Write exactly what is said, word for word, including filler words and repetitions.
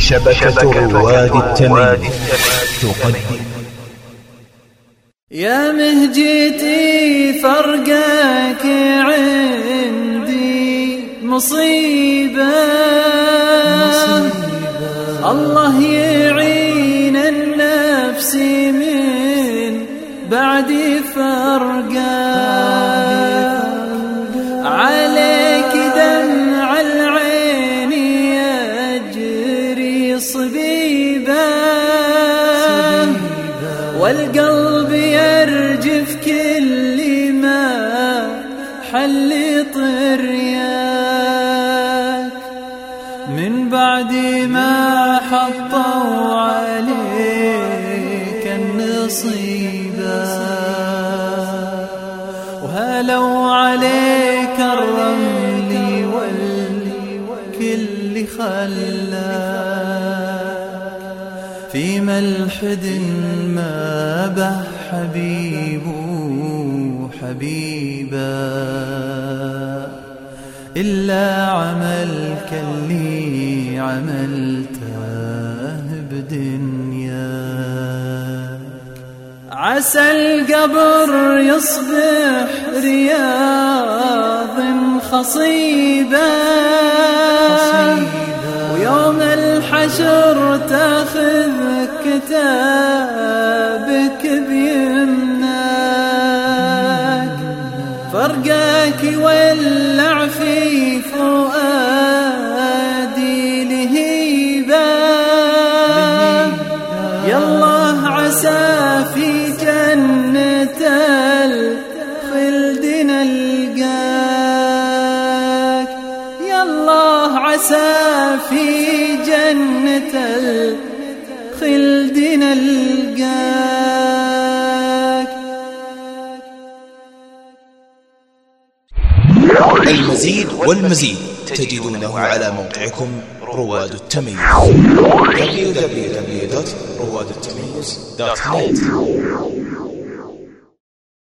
شبكة رواد التميز تقدم يا مهجتي فرقك عندي مصيبة, مصيبة الله يعين النفس من بعد فرقك عليك دمع العين يجري صبيبا والقلب يرجف كل ما حل طرياك من بعد ما حطوا عليك النصيبة وهلوا عليك الرمل والكل خلاك في ملحد ما به حبيب حبيبا إلا عملك اللي عملته بدنياك عسى القبر يصبح رياض خصيبا ويوم الحشر تاخذ كتابك بيمناك فرقك يولع في فؤادي لهيبا يالله عسى في جنة الخلد نلقاك يالله عسى في جنة الخلد نلقاك. المزيد والمزيد تجدونه على موقعكم رواد التميز دبليو دبليو دبليو دوت رواد التميز دوت نت.